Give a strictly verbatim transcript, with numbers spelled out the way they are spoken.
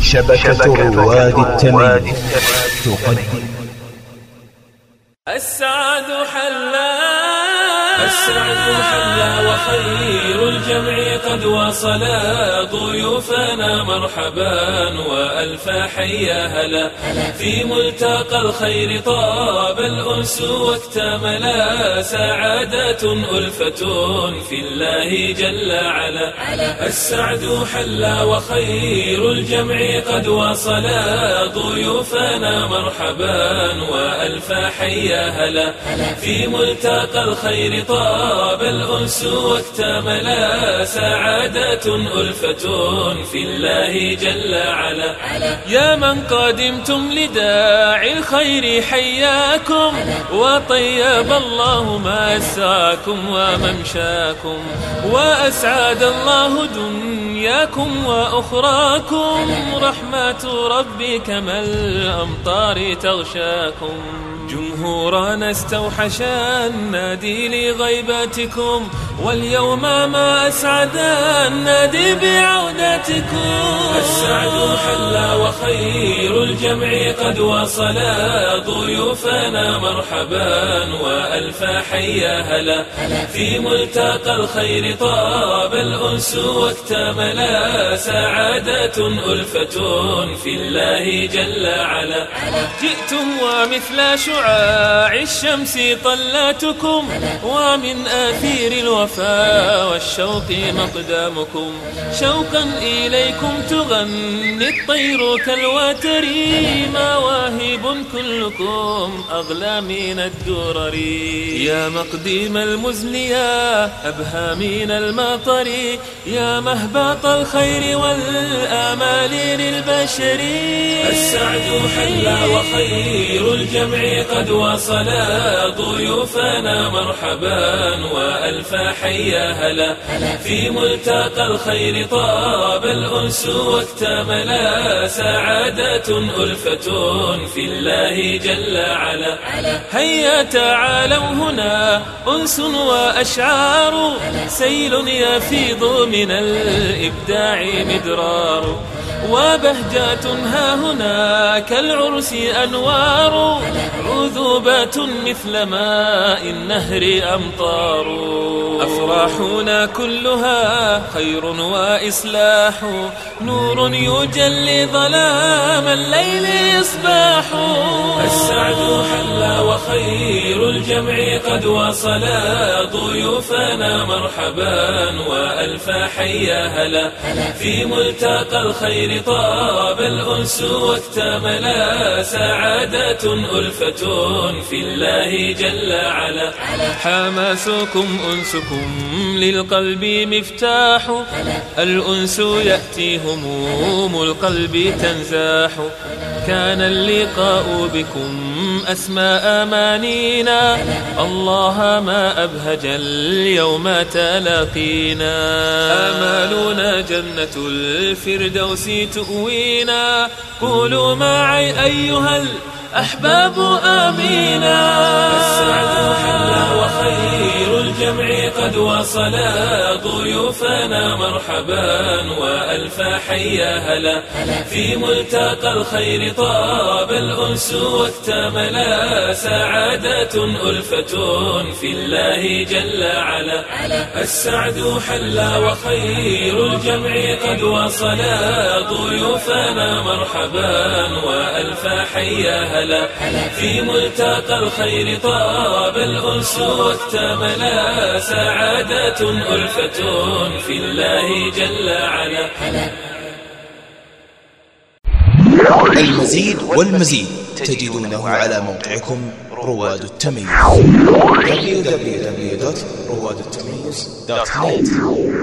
شبكة رواد التمييز تقدم السعد حلا السعد حلا وخير الجمع قد وصلا ضيوفنا مرحبا وألف حيا هلا في ملتقى الخير طاب الأنس واكتملا سعادة ألفة في الله جل علا السعد حلا وخير الجمع قد وصلا ضيوفنا مرحبا وألف حيا هلا في ملتقى الخير طاب الأنس واكتملا سعادة ألفة في الله جل علا يا من قدمتم لداعي الخير حياكم وطيب الله مساكم وممشاكم وأسعد الله دنياكم وأخراكم رحمة ربي كما الأمطار تغشاكم جمهورنا استوحش النادي لغيبتكم واليوم ما أسعد النادي بعودتكم السعد حلا وخير الجمع قد وصلا ضيوفنا مرحبا وألف حيا هلا في ملتقى الخير طاب الأنس واكتملا سعادة ألفة في الله جل علا جئتم ومثل شعاع الشمس طلاتكم ومن آثير الوفاء والشوق مقدامكم شوقا إليكم تغني الطير كالوتر مواهب كلكم أغلى من الدرر يا مقديم المزن يا أبهى من المطر يا مهبط الخير والآمال للبشر السعد حلا وخير الجمع قد وصلا ضيوفنا مرحبا وألف حيا هلا في ملتقى الخير طاب الأنس واكتملا سعادة ألفة في الله جل علا هيا تعالوا هنا أنس وأشعار سيل يفيض من الإبداع مدرار وبهجات ها هنا كالعرس أنوار عذوبة مثل ماء النهر أمطار أفراحنا كلها خير وإصلاح نور يجلي ظلام الليل إصباح السعد حلا وخير الجمع قد وصلا ضيوفنا مرحبا وألف حيا هلا في ملتقى الخير طاب الأنس واكتملا سعادة ألفة في الله جل علا حماسكم أنسكم للقلب مفتاح الأنس يأتي هموم القلب تنزاح كان اللقاء بكم أسمى أمانينا الله ما أبهج اليوم تلاقينا آمالنا جنة الفردوس تؤوينا قولوا معي أيها الأحباب آمينا السعد حلا وخير الجمع قد وصلا ضيوفنا مرحبا وألف حيا هلا في ملتقى الخير طاب الأنس واكتملا سعادة ألفة في الله جل علا السعد حلا وخير الجمع قد وصلا ضيوفنا مرحبا وألف حيا هلا في ملتقى الخير طاب الأنس واكتملا سعادة ألفة في الله جل علا المزيد والمزيد تجدونه على موقعكم رواد التمييز دبليو دبليو دبليو دوت رواد التمييز دوت نت.